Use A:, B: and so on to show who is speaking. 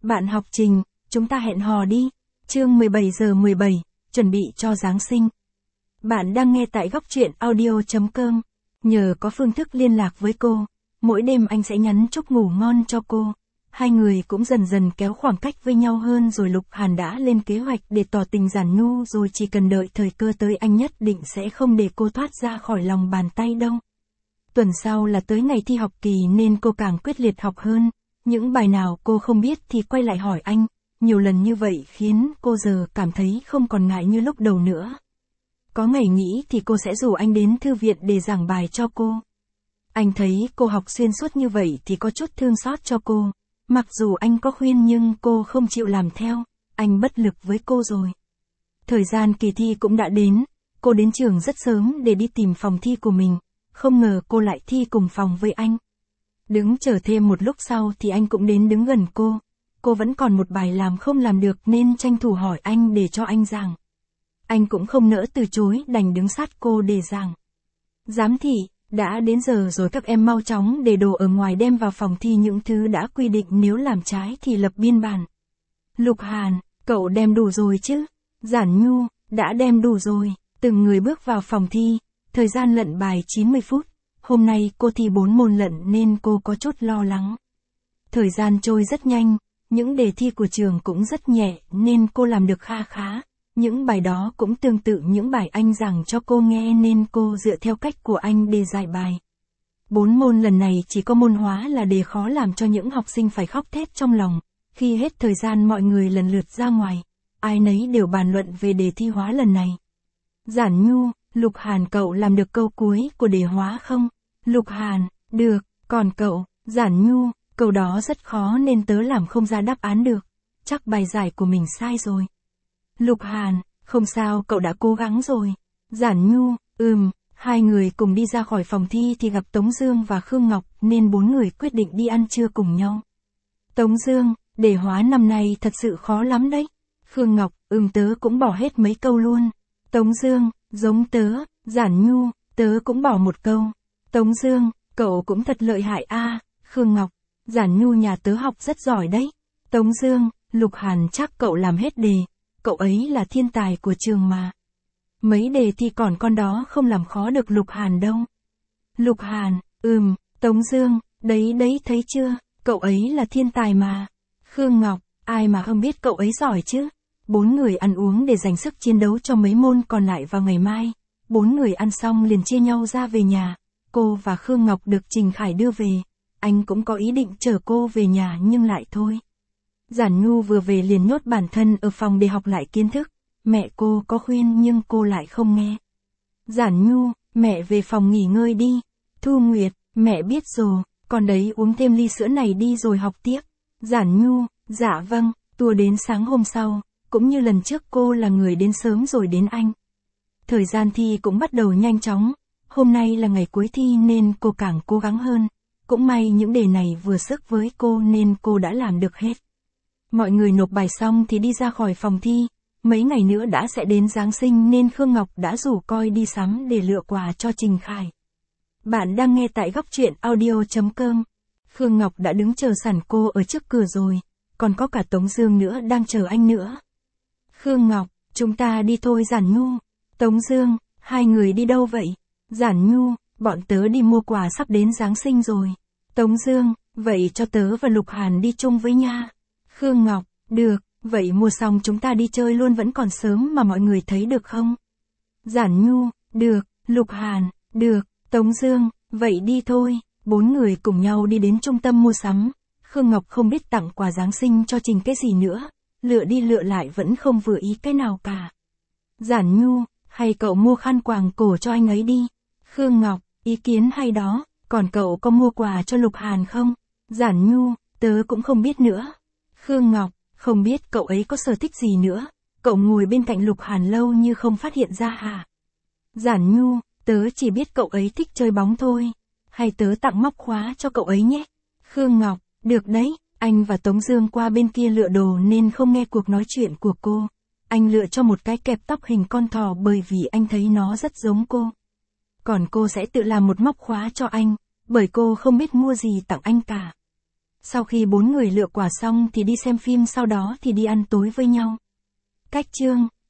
A: Bạn học Trình, chúng ta hẹn hò đi. Chương 17 giờ 17, chuẩn bị cho Giáng sinh. Bạn đang nghe tại góc truyện audio.com. Nhờ có phương thức liên lạc với cô, mỗi đêm anh sẽ nhắn chúc ngủ ngon cho cô. Hai người cũng dần dần kéo khoảng cách với nhau hơn rồi Lục Hàn đã lên kế hoạch để tỏ tình giản nhu rồi chỉ cần đợi thời cơ tới anh nhất định sẽ không để cô thoát ra khỏi lòng bàn tay đâu. Tuần sau là tới ngày thi học kỳ nên cô càng quyết liệt học hơn. Những bài nào cô không biết thì quay lại hỏi anh, nhiều lần như vậy khiến cô giờ cảm thấy không còn ngại như lúc đầu nữa. Có ngày nghỉ thì cô sẽ rủ anh đến thư viện để giảng bài cho cô. Anh thấy cô học xuyên suốt như vậy thì có chút thương xót cho cô. Mặc dù anh có khuyên nhưng cô không chịu làm theo, anh bất lực với cô rồi. Thời gian kỳ thi cũng đã đến, cô đến trường rất sớm để đi tìm phòng thi của mình, không ngờ cô lại thi cùng phòng với anh. Đứng chờ thêm một lúc sau thì anh cũng đến đứng gần cô vẫn còn một bài làm không làm được nên tranh thủ hỏi anh để cho anh giảng. Anh cũng không nỡ từ chối đành đứng sát cô để giảng. Giám thị, đã đến giờ rồi các em mau chóng để đồ ở ngoài đem vào phòng thi những thứ đã quy định nếu làm trái thì lập biên bản. Lục Hàn, cậu đem đủ rồi chứ? Giản Nhu, đã đem đủ rồi, từng người bước vào phòng thi, thời gian lận bài 90 phút. Hôm nay cô thi 4 môn lận nên cô có chút lo lắng. Thời gian trôi rất nhanh, những đề thi của trường cũng rất nhẹ nên cô làm được kha khá. Những bài đó cũng tương tự những bài anh giảng cho cô nghe nên cô dựa theo cách của anh để giải bài. 4 môn lần này chỉ có môn hóa là đề khó làm cho những học sinh phải khóc thét trong lòng. Khi hết thời gian mọi người lần lượt ra ngoài, ai nấy đều bàn luận về đề thi hóa lần này. Giản Nhu, Lục Hàn cậu làm được câu cuối của đề hóa không? Lục Hàn, được, còn cậu, Giản Nhu, câu đó rất khó nên tớ làm không ra đáp án được. Chắc bài giải của mình sai rồi. Lục Hàn, không sao cậu đã cố gắng rồi. Giản Nhu, hai người cùng đi ra khỏi phòng thi thì gặp Tống Dương và Khương Ngọc nên 4 người quyết định đi ăn trưa cùng nhau. Tống Dương, đề hóa năm nay thật sự khó lắm đấy. Khương Ngọc, tớ cũng bỏ hết mấy câu luôn. Tống Dương, giống tớ. Giản Nhu, tớ cũng bỏ một câu. Tống Dương, cậu cũng thật lợi hại a. Khương Ngọc, Giản Nhu nhà tớ học rất giỏi đấy. Tống Dương, Lục Hàn chắc cậu làm hết đề, cậu ấy là thiên tài của trường mà. Mấy đề thi còn con đó không làm khó được Lục Hàn đâu. Lục Hàn, Tống Dương, đấy thấy chưa, cậu ấy là thiên tài mà. Khương Ngọc, ai mà không biết cậu ấy giỏi chứ. 4 người ăn uống để dành sức chiến đấu cho mấy môn còn lại vào ngày mai. 4 người ăn xong liền chia nhau ra về nhà. Cô và Khương Ngọc được Trình Khải đưa về. Anh cũng có ý định chở cô về nhà nhưng lại thôi. Giản Nhu vừa về liền nhốt bản thân ở phòng để học lại kiến thức. Mẹ cô có khuyên nhưng cô lại không nghe. Giản Nhu, mẹ về phòng nghỉ ngơi đi. Thu Nguyệt, mẹ biết rồi, còn đấy uống thêm ly sữa này đi rồi học tiếp. Giản Nhu, dạ vâng, tour đến sáng hôm sau, cũng như lần trước cô là người đến sớm rồi đến anh. Thời gian thi cũng bắt đầu nhanh chóng. Hôm nay là ngày cuối thi nên cô càng cố gắng hơn. Cũng may những đề này vừa sức với cô nên cô đã làm được hết. Mọi người nộp bài xong thì đi ra khỏi phòng thi. Mấy ngày nữa đã sẽ đến Giáng sinh nên Khương Ngọc đã rủ Coi đi sắm để lựa quà cho Trình Khải. Bạn đang nghe tại góc truyện audio.com. Khương Ngọc đã đứng chờ sẵn cô ở trước cửa rồi. Còn có cả Tống Dương nữa đang chờ anh nữa. Khương Ngọc, chúng ta đi thôi Giản Nhu. Tống Dương, hai người đi đâu vậy? Giản Nhu, bọn tớ đi mua quà sắp đến Giáng sinh rồi. Tống Dương, vậy cho tớ và Lục Hàn đi chung với nha. Khương Ngọc, được, vậy mua xong chúng ta đi chơi luôn vẫn còn sớm mà mọi người thấy được không? Giản Nhu, được, Lục Hàn, được, Tống Dương, vậy đi thôi. 4 người cùng nhau đi đến trung tâm mua sắm. Khương Ngọc không biết tặng quà Giáng sinh cho Trình cái gì nữa. Lựa đi lựa lại vẫn không vừa ý cái nào cả. Giản Nhu, hay cậu mua khăn quàng cổ cho anh ấy đi. Khương Ngọc, ý kiến hay đó, còn cậu có mua quà cho Lục Hàn không? Giản Nhu, tớ cũng không biết nữa. Khương Ngọc, không biết cậu ấy có sở thích gì nữa, cậu ngồi bên cạnh Lục Hàn lâu như không phát hiện ra hả? Giản Nhu, tớ chỉ biết cậu ấy thích chơi bóng thôi, hay tớ tặng móc khóa cho cậu ấy nhé. Khương Ngọc, được đấy, anh và Tống Dương qua bên kia lựa đồ nên không nghe cuộc nói chuyện của cô. Anh lựa cho một cái kẹp tóc hình con thỏ bởi vì anh thấy nó rất giống cô. Còn cô sẽ tự làm một móc khóa cho anh, bởi cô không biết mua gì tặng anh cả. Sau khi 4 người lựa quả xong thì đi xem phim, sau đó thì đi ăn tối với nhau. Cách chương